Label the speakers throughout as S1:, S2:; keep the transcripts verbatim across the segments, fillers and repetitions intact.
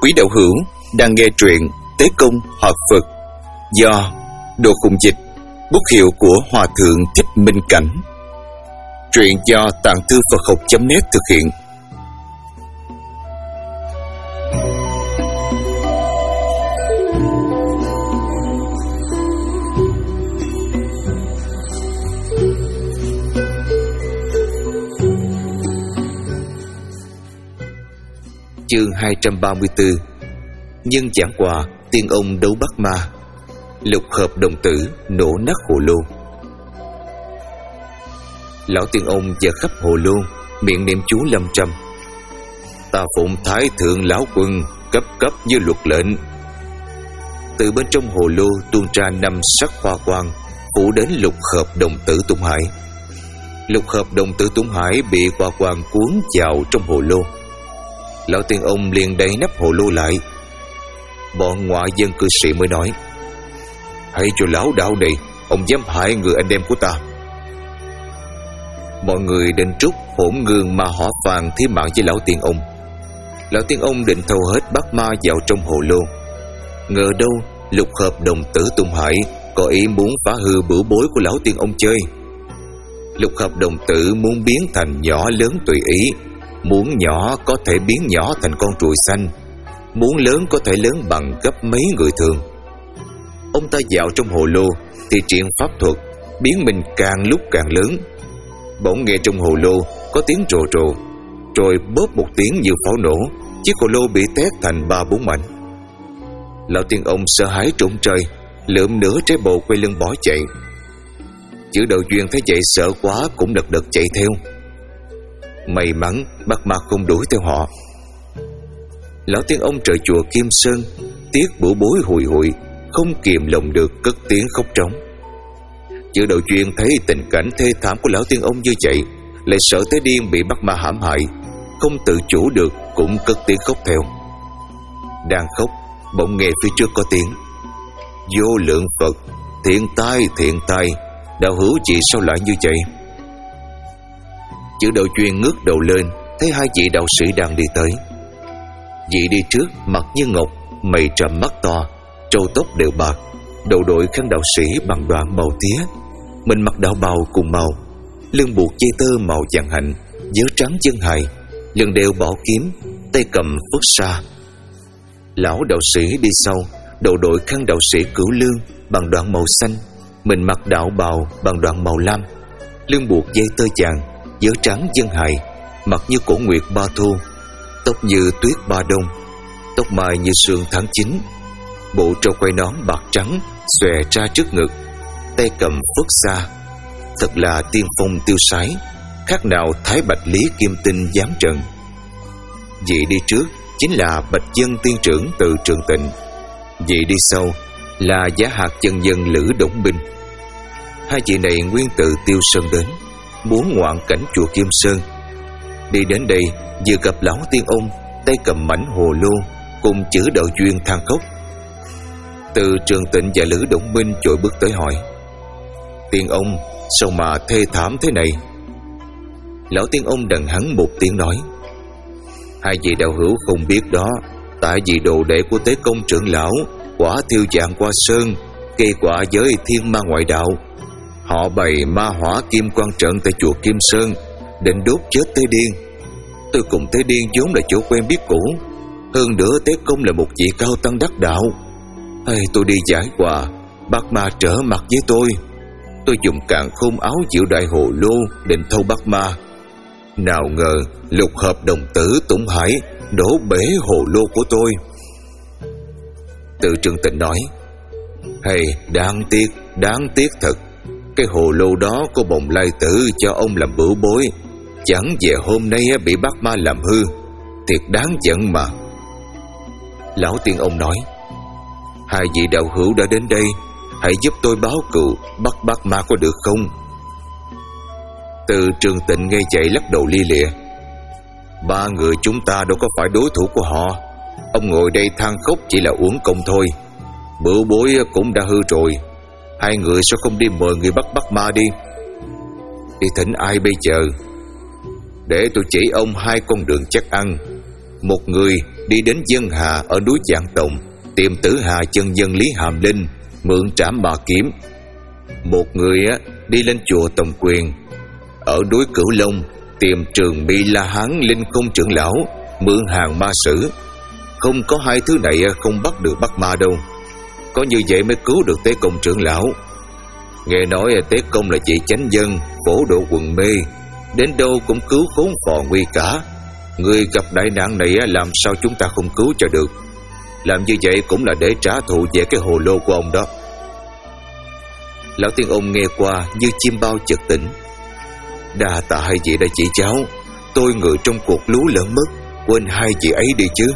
S1: Quý đạo hữu đang nghe truyện Tế Công Hợp Phật do Đồ Khùng Dịch, bút hiệu của Hòa Thượng Thích Minh Cảnh. Truyện do Tạng Thư Phật Học chấm net thực hiện. Chương hai trăm ba mươi tư. Nhân giảng quà tiên ông đấu bắt ma, lục hợp đồng tử nổ nát hồ lô. Lão tiên ông giờ khắp hồ lô, miệng niệm chú lâm trăm. Ta phụng thái thượng lão quân, cấp cấp như luật lệnh. Từ bên trong hồ lô tuôn ra năm sắc hoa quang, phủ đến lục hợp đồng tử Tùng Hải. Lục hợp đồng tử Tùng Hải bị hoa quang cuốn vào trong hồ lô. Lão tiên ông liền đẩy nắp hồ lô lại. Bọn ngoại dân cư sĩ mới nói: hãy cho lão đạo này, ông dám hại người anh em của ta. Mọi người định trút hỗn ngương ma hỏa vàng thí mạng với lão tiên ông. Lão tiên ông định thâu hết bắt ma vào trong hồ lô. Ngờ đâu lục hợp đồng tử Tùng Hải có ý muốn phá hư bửu bối của lão tiên ông chơi. Lục hợp đồng tử muốn biến thành nhỏ lớn tùy ý, muốn nhỏ có thể biến nhỏ thành con ruồi xanh, muốn lớn có thể lớn bằng gấp mấy người thường. Ông ta vào trong hồ lô thì triển pháp thuật biến mình càng lúc càng lớn. Bỗng nghe trong hồ lô có tiếng rồ rồ, rồi bóp một tiếng như pháo nổ, chiếc hồ lô bị tét thành ba bốn mảnh. Lão tiên ông sợ hãi trốn trời, lượm nửa trái bồ quay lưng bỏ chạy. Chữ Đạo Duyên thấy vậy sợ quá cũng đật đật chạy theo. May mắn bắt ma không đuổi theo họ. Lão tiên ông trời chùa Kim Sơn tiếc bửu bối hùi hụi, không kìm lòng được cất tiếng khóc trống. Chữ Đạo Duyên thấy tình cảnh thê thảm của lão tiên ông như vậy, lại sợ tới điên bị bắt ma hãm hại, không tự chủ được cũng cất tiếng khóc theo. Đang khóc, bỗng nghe phía trước có tiếng: vô lượng Phật, thiện tai thiện tai, đạo hữu chị sao lại như vậy? Chữ Đạo Duyên ngước đầu lên, thấy hai vị đạo sĩ đang đi tới. Vị đi trước mặt như ngọc, mày trầm mắt to, râu tóc đều bạc, đầu đội khăn đạo sĩ bằng đoạn màu tía, mình mặc đạo bào cùng màu, lưng buộc dây tơ màu vàng hạnh, vớ trắng chân hài, lưng đeo bảo kiếm, tay cầm phất sa. Lão đạo sĩ đi sau, đầu đội khăn đạo sĩ cửu lương bằng đoạn màu xanh, mình mặc đạo bào bằng đoạn màu lam, lưng buộc dây tơ vàng, vớ trắng chân hài, mặt như cổ nguyệt ba thu, tóc như tuyết ba đông, tóc mai như sương tháng chín, bộ trâu quai nón bạc trắng xòe ra trước ngực, tay cầm phất xa, thật là tiên phong tiêu sái, khác nào Thái Bạch Lý Kim Tinh giáng trần. Vị đi trước chính là Bạch Dân tiên trưởng từ Trường Tịnh, vị đi sau là Giá Hạc chân nhân Lữ Đổng Binh. Hai vị này nguyên từ Tiêu Sơn đến, muốn ngoạn cảnh chùa Kim Sơn. Đi đến đây vừa gặp lão tiên ông tay cầm mảnh hồ lô cùng chữ Đạo Duyên than khóc. Từ Trường Tịnh và Lữ Đổng Binh vội bước tới hỏi: tiên ông sao mà thê thảm thế này? Lão tiên ông đần hắng một tiếng nói: hai vị đạo hữu không biết đó, tại vì đồ đệ của Tế Công trưởng lão quả thiêu dạng qua sơn, gây quả với thiên ma ngoại đạo. Họ bày ma hỏa kim quan trận tại chùa Kim Sơn, định đốt chết Tế Điên. Tôi cùng Tế Điên vốn là chỗ quen biết cũ, hơn nữa Tế Công là một vị cao tăng đắc đạo. Hay tôi đi giải quà, bắt ma trở mặt với tôi. Tôi dùng càn khôn áo diệu đại hồ lô định thâu bắt ma. Nào ngờ lục hợp đồng tử Tùng Hải đổ bể hồ lô của tôi. Từ Trường Tịnh nói: hay đáng tiếc, đáng tiếc thật. Cái hồ lô đó có bồng lai tử cho ông làm bửu bối, chẳng về hôm nay bị bắt ma làm hư, thiệt đáng giận mà. Lão tiên ông nói: hai vị đạo hữu đã đến đây, hãy giúp tôi báo cừu bắt bắt ma có được không? Từ Trường Tịnh nghe vậy lắc đầu lia lịa: ba người chúng ta đâu có phải đối thủ của họ. Ông ngồi đây than khóc chỉ là uổng công thôi. Bửu bối cũng đã hư rồi, hai người sao không đi mời người bắt bắt ma đi? Đi thỉnh ai bây giờ? Để tôi chỉ ông hai con đường chắc ăn. Một người đi đến Dân Hà ở núi Vạn Tòng, tìm Tử Hà chân nhân Lý Hàm Linh mượn trảm ma kiếm. Một người đi lên chùa Tòng Quyền, ở núi Cửu Long tìm Trường Mi La Hán Linh Không trưởng lão mượn hàng ma sử. Không có hai thứ này không bắt được bắt ma đâu. Có như vậy mới cứu được Tế Công trưởng lão. Nghe nói Tế Công là chị chánh dân, phổ độ quần mê, đến đâu cũng cứu khốn phò nguy cả. Người gặp đại nạn này làm sao chúng ta không cứu cho được. Làm như vậy cũng là để trả thù về cái hồ lô của ông đó. Lão Tiên Ông nghe qua như chim bao chợt tỉnh. Đa tạ hai vị đã chỉ cháu. Tôi người trong cuộc lú lẫn mất, quên hai vị ấy đi chứ.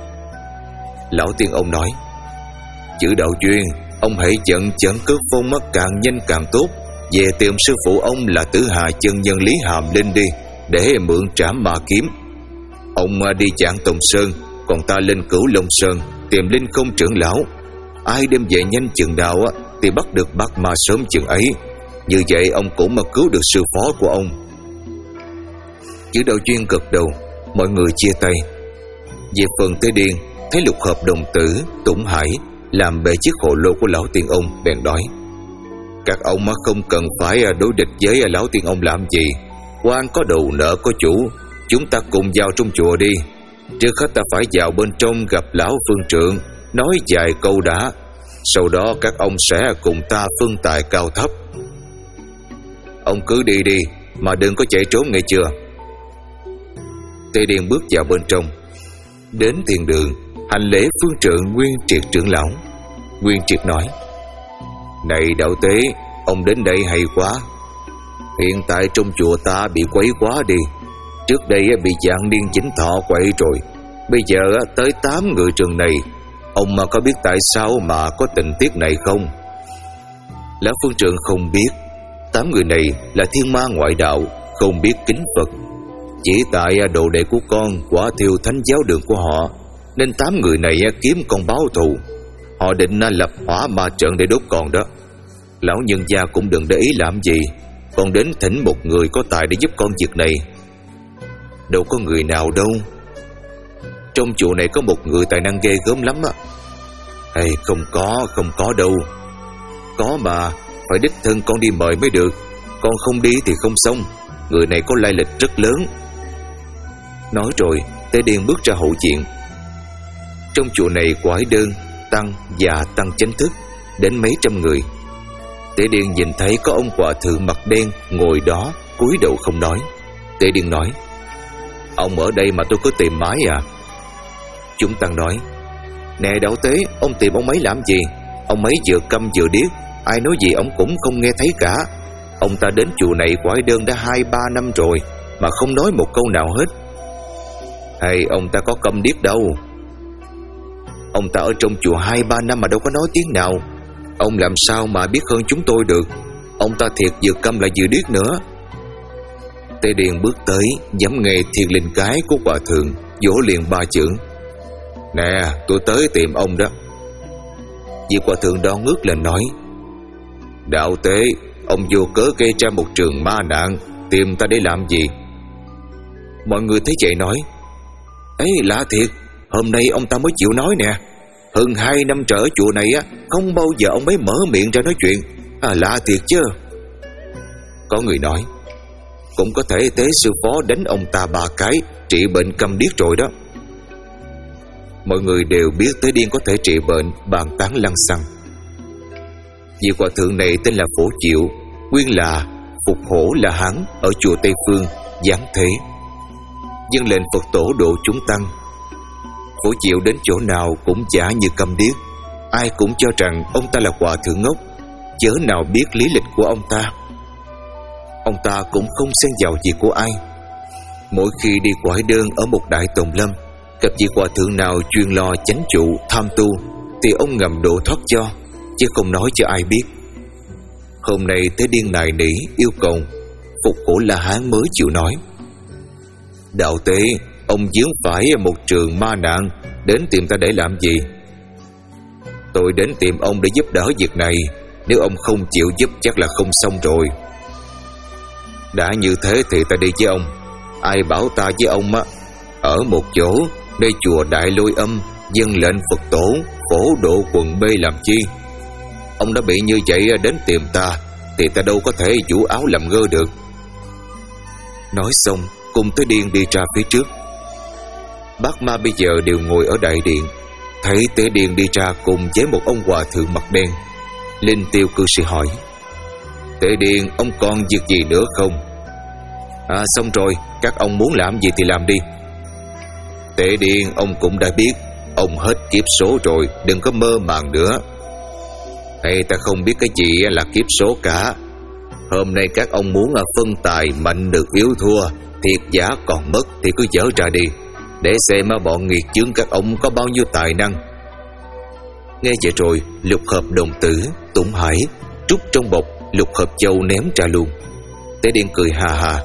S1: Lão Tiên Ông nói: Chữ đạo duyên, ông hãy giận chẩn cước phong mất càng nhanh càng tốt. Về tìm sư phụ ông là Tử Hà chân nhân Lý Hàm Linh đi, để mượn trảm ma kiếm. Ông đi Vạn Tòng Sơn, còn ta lên Cửu Long Sơn tìm Linh Không trưởng lão. Ai đem về nhanh chừng nào thì bắt được bắt ma sớm chừng ấy. Như vậy ông cũng mà cứu được sư phó của ông. Chữ đạo duyên gật đầu. Mọi người chia tay. Về phần Tế Điên, thấy lục hợp đồng tử Tủng Hải làm bể chiếc hồ lô của Lão Tiên Ông, bèn nói: Các ông không cần phải đối địch với Lão Tiên Ông làm gì. Quan có đầu nợ có chủ, chúng ta cùng vào trong chùa đi. Trước hết ta phải vào bên trong gặp Lão Phương Trượng, nói vài câu đã. Sau đó các ông sẽ cùng ta phân tài cao thấp. Ông cứ đi đi, mà đừng có chạy trốn nghe chưa. Tây Điền bước vào bên trong. Đến tiền đường, hành lễ Phương Trượng Nguyên Triệt trưởng lão. Nguyên Triệt nói: Này đạo tế, ông đến đây hay quá. Hiện tại trong chùa ta bị quấy quá đi. Trước đây bị Dạng Niên Chính Thọ quậy rồi, bây giờ tới tám người trường này. Ông mà có biết tại sao mà có tình tiết này không? Lão Phương Trượng không biết. Tám người này là thiên ma ngoại đạo, không biết kính Phật. Chỉ tại đồ đệ của con quả thiêu thánh giáo đường của họ, nên tám người này kiếm con báo thù. Họ định lập hỏa ma trận để đốt con đó. Lão nhân gia cũng đừng để ý làm gì, còn đến thỉnh một người có tài để giúp con việc này. Đâu có người nào đâu. Trong chùa này có một người tài năng ghê gớm lắm á. Hay không có, không có đâu. Có mà, phải đích thân con đi mời mới được. Con không đi thì không xong. Người này có lai lịch rất lớn. Nói rồi, Tế Điền bước ra hậu viện. Trong chùa này quải đơn, tăng và tăng chánh thức đến mấy trăm người. Tế Điền nhìn thấy có ông hòa thượng mặt đen ngồi đó, cúi đầu không nói. Tế Điền nói: Ông ở đây mà tôi cứ tìm mãi à? Chúng tăng nói: Nè đạo tế, ông tìm ông ấy làm gì? Ông ấy vừa câm vừa điếc, ai nói gì ông cũng không nghe thấy cả. Ông ta đến chùa này quải đơn đã hai ba năm rồi mà không nói một câu nào hết. Hay ông ta có câm điếc đâu. Ông ta ở trong chùa hai ba năm mà đâu có nói tiếng nào. Ông làm sao mà biết hơn chúng tôi được? Ông ta thiệt vừa câm lại vừa điếc nữa. Tây Điền bước tới, giẫm nghề thiền linh cái của hòa thượng, vỗ liền ba chưởng: Nè, tôi tới tìm ông đó. Vị hòa thượng đó ngước lên nói: Đạo tế, ông vô cớ gây ra một trường ma nạn, tìm ta để làm gì? Mọi người thấy vậy nói: Ấy lạ thiệt, hôm nay ông ta mới chịu nói nè. Hơn hai năm trở ở chùa này á, không bao giờ ông ấy mở miệng ra nói chuyện. À, lạ thiệt chứ. Có người nói: Cũng có thể tế sư phó đánh ông ta ba cái, trị bệnh câm điếc rồi đó. Mọi người đều biết Tế Điên có thể trị bệnh, bàn tán lăng xăng. Vị hòa thượng này tên là Phổ Triệu, nguyên là Phục Hổ La Hán ở chùa Tây Phương, giáng thế, dâng lệnh Phật tổ độ chúng tăng. Phổ Triệu đến chỗ nào cũng giả như câm điếc. Ai cũng cho rằng ông ta là hòa thượng ngốc, chớ nào biết lý lịch của ông ta. Ông ta cũng không xen vào việc của ai. Mỗi khi đi quải đơn ở một đại tùng lâm, gặp vị hòa thượng nào chuyên lo chánh trụ tham tu, thì ông ngầm độ thoát cho, chứ không nói cho ai biết. Hôm nay Tế Điên nài nỉ yêu cầu, Phục Hổ La Hán mới chịu nói: Đạo tế, ông vướng phải một trường ma nạn, đến tìm ta để làm gì? Tôi đến tìm ông để giúp đỡ việc này. Nếu ông không chịu giúp chắc là không xong rồi. Đã như thế thì ta đi với ông. Ai bảo ta với ông á ở một chỗ Đây chùa Đại Lôi Âm, dân lệnh Phật tổ, phổ độ quận B làm chi? Ông đã bị như vậy đến tìm ta, thì ta đâu có thể vũ áo làm ngơ được. Nói xong, cùng Tế Điên đi ra phía trước. Bác Ma bây giờ đều ngồi ở đại điện. Thấy Tế Điên đi ra cùng với một ông hòa thượng mặt đen, Linh Tiêu cư sĩ hỏi: Tế Điên, ông còn việc gì nữa không? À, xong rồi, các ông muốn làm gì thì làm đi. Tế Điên, ông cũng đã biết, ông hết kiếp số rồi, đừng có mơ màng nữa. Hay ta không biết cái gì là kiếp số cả. Hôm nay các ông muốn phân tài mạnh được yếu thua, thiệt giả còn mất thì cứ dở ra đi, để xem bọn nghiệt chướng các ông có bao nhiêu tài năng. Nghe vậy rồi, Lục Hợp đồng tử, Tủng Hải trút trong bọc Lục Hợp Châu ném ra luôn. Tế Điên cười hà hà: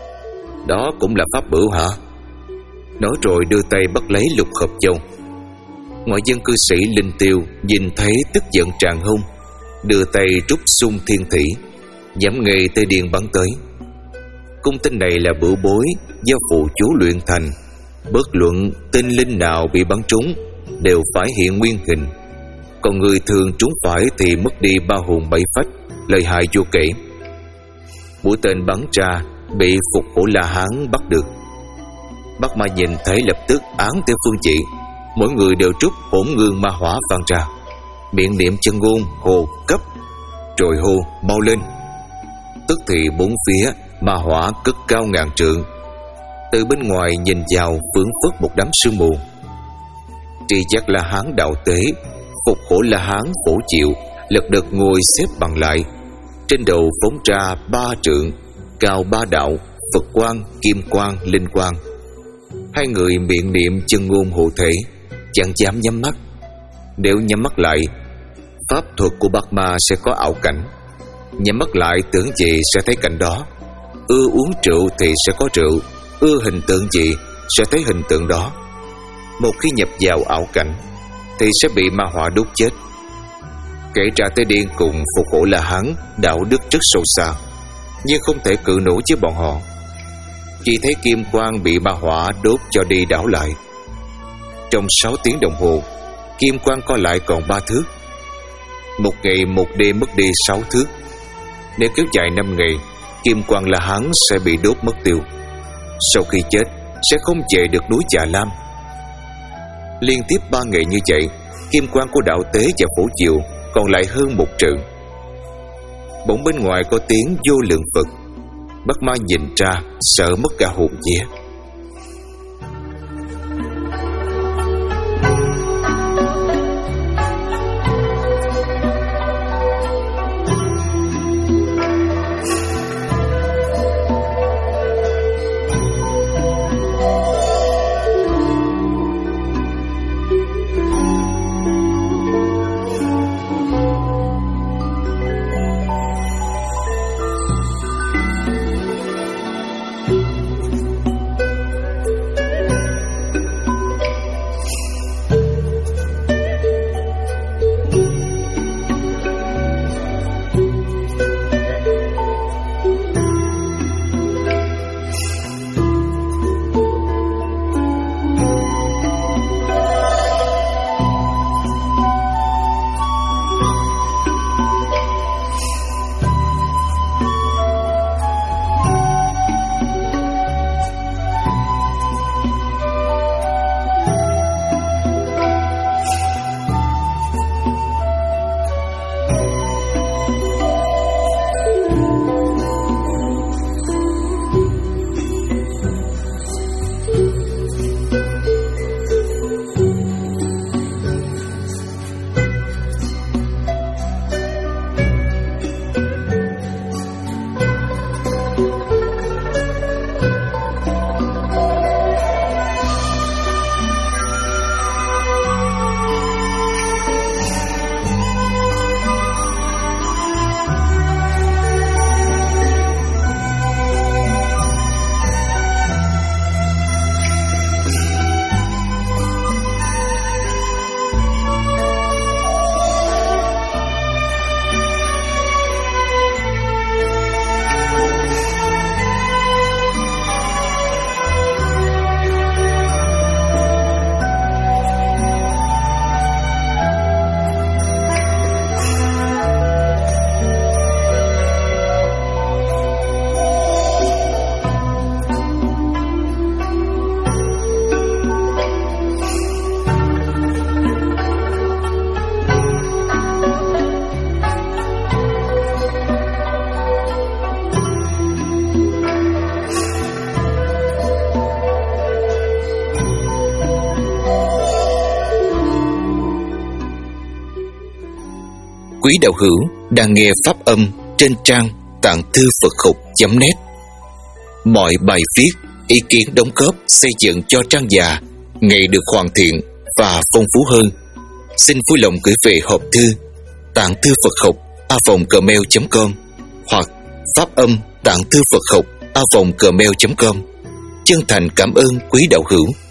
S1: Đó cũng là pháp bửu hả? Nói rồi đưa tay bắt lấy Lục Hợp Châu. Ngoại dân cư sĩ Linh Tiêu nhìn thấy tức giận tràn hông, đưa tay rút xung thiên thủy, nhắm ngay Tế Điên bắn tới. Cung tên này là bửu bối do phụ chú luyện thành, bất luận tinh linh nào bị bắn trúng đều phải hiện nguyên hình, còn người thường trúng phải thì mất đi ba hồn bảy phách, lợi hại vô kể. Mũi tên bắn ra bị Phục Hổ La Hán bắt được. Bác Ma nhìn thấy lập tức án theo phương chỉ, mỗi người đều trút hỗn ngương ma hỏa vang ra, miệng niệm chân ngôn hồ cấp, rồi hô mau lên. Tức thì bốn phía ma hỏa cất cao ngàn trượng. Từ bên ngoài nhìn vào phướng phất một đám sương mù. Tri Giác La Hán đạo tế, Phục Hổ La Hán phổ chịu lật đật ngồi xếp bằng lại, trên đầu phóng ra ba trượng, cao ba đạo, Phật quang, Kim quang, Linh quang. Hai người miệng niệm chân ngôn hộ thể, chẳng dám nhắm mắt. Nếu nhắm mắt lại, pháp thuật của Bác Ma sẽ có ảo cảnh. Nhắm mắt lại tưởng gì sẽ thấy cảnh đó. Ưa uống rượu thì sẽ có rượu, ưa hình tượng gì sẽ thấy hình tượng đó. Một khi nhập vào ảo cảnh thì sẽ bị ma hỏa đốt chết. Kể ra Tế Điên cùng Phục Hổ La Hán đạo đức rất sâu xa, nhưng không thể cự nổi với bọn họ. Chỉ thấy kim quang bị ma hỏa đốt cho đi đảo lại. Trong sáu tiếng đồng hồ, kim quang co lại còn ba thước. Một ngày một đêm mất đi sáu thước. Nếu kéo dài năm ngày, kim quang La Hán sẽ bị đốt mất tiêu. Sau khi chết sẽ không về được núi Già Lam. Liên tiếp ba ngày như vậy, kim quang của đạo tế và phổ chiều còn lại hơn một trượng. Bỗng bên ngoài có tiếng vô lượng Phật. Bác Ma nhìn ra sợ mất cả hồn vía. Quý đạo hữu đang nghe pháp âm trên trang tạng thư Phật học chấm net. Mọi bài viết, ý kiến đóng góp xây dựng cho trang già ngày được hoàn thiện và phong phú hơn. Xin vui lòng gửi về hộp thư tạng thư Phật học a vòng gmail chấm com hoặc pháp âm tạng thư Phật học a vòng gmail chấm com. Chân thành cảm ơn quý đạo hữu.